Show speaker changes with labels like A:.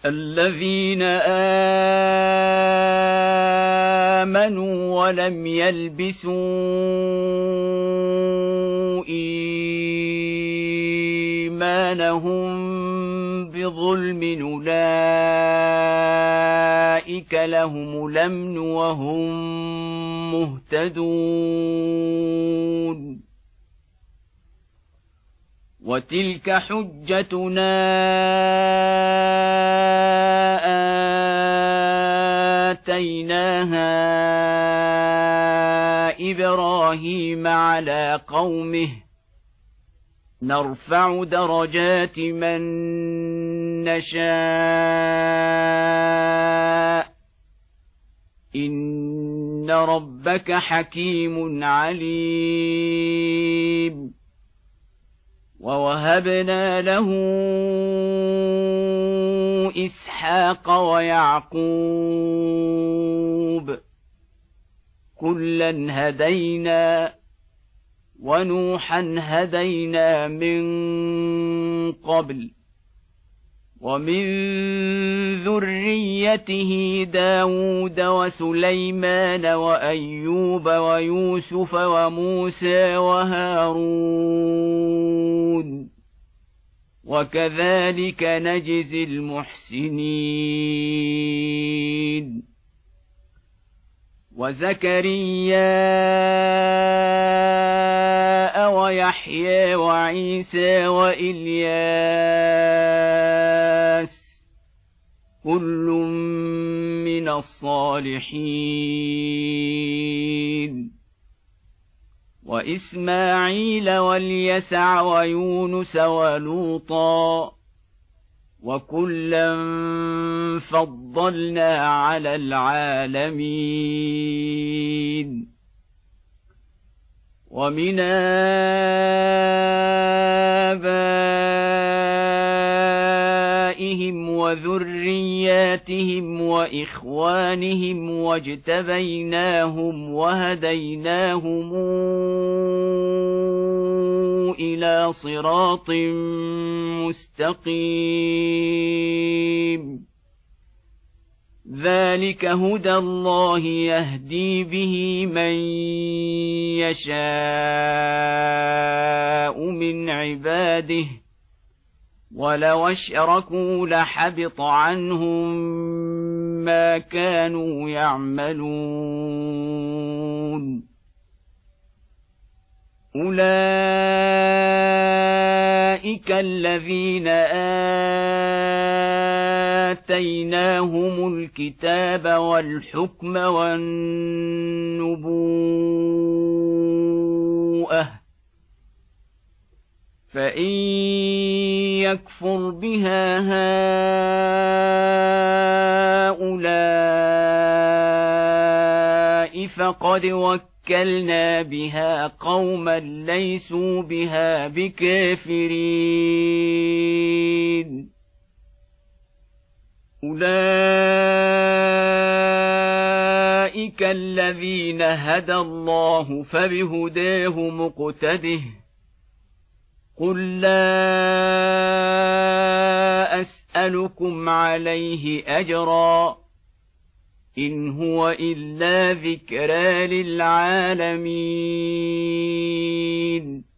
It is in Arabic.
A: الذين آمنوا ولم يلبسوا إيمانهم بظلم أولئك لهم الأمن وهم مهتدون وتلك حجتنا آتيناها إبراهيم على قومه نرفع درجات من نشاء إن ربك حكيم عليم ووهبنا له إسحاق ويعقوب كلا هدينا ونوحا هدينا من قبل ومن ذريته داود وسليمان وأيوب ويوسف وموسى وهارون وكذلك نجزي المحسنين وزكريا ويحيى وعيسى وإلياس كل من الصالحين وإسماعيل واليسع ويونس ولوطا وكلا فضلنا على العالمين ومن آبائهم وذرياتهم وإخوانهم واجتبيناهم وهديناهم إلى صراط مستقيم ذلك هدى الله يهدي به من يشاء من عباده ولو أشركوا لحبط عنهم ما كانوا يعملون أولئك الذين آتيناهم الكتاب والحكم والنبوءة فإن يكفر بها هؤلاء فقد وكلنا بها قوما ليسوا بها بكافرين أولئك الذين هدى الله فبهداه مقتده قل لا أسألكم عليه أجرا إن هو إلا ذكرى للعالمين